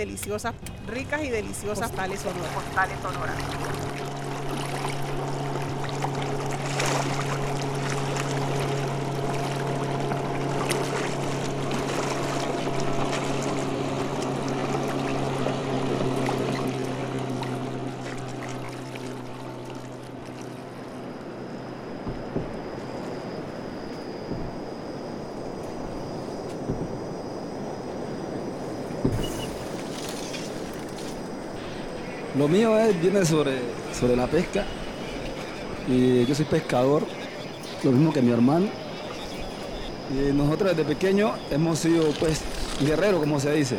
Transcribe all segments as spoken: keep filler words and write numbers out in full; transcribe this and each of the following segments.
deliciosas, ricas y deliciosas postales sonoras. Postales sonoras. Lo mío es, viene sobre, sobre la pesca, y yo soy pescador, lo mismo que mi hermano, y nosotros desde pequeños hemos sido pues guerreros, como se dice.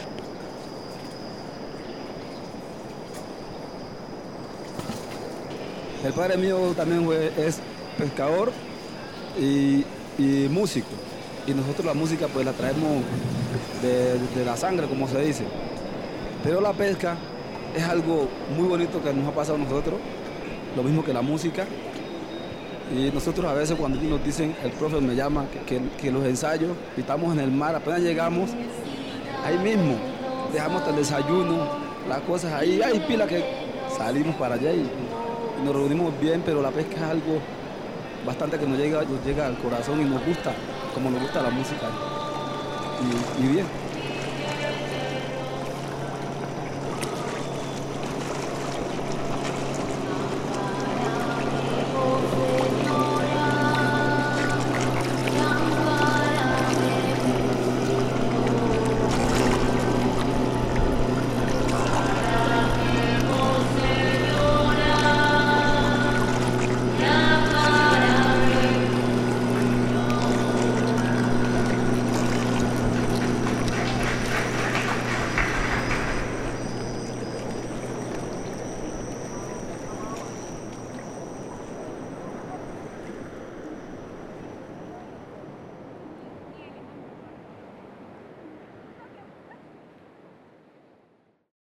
El padre mío también fue, es pescador y, y músico, y nosotros la música pues la traemos de, de la sangre, como se dice, pero la pesca es algo muy bonito que nos ha pasado a nosotros, lo mismo que la música. Y nosotros a veces cuando nos dicen, el profe me llama, que, que, que los ensayos, y estamos en el mar, apenas llegamos, ahí mismo, dejamos hasta el desayuno, las cosas ahí, hay pila que salimos para allá y, y nos reunimos bien, pero la pesca es algo bastante que nos llega, nos llega al corazón y nos gusta, como nos gusta la música. Y, y bien.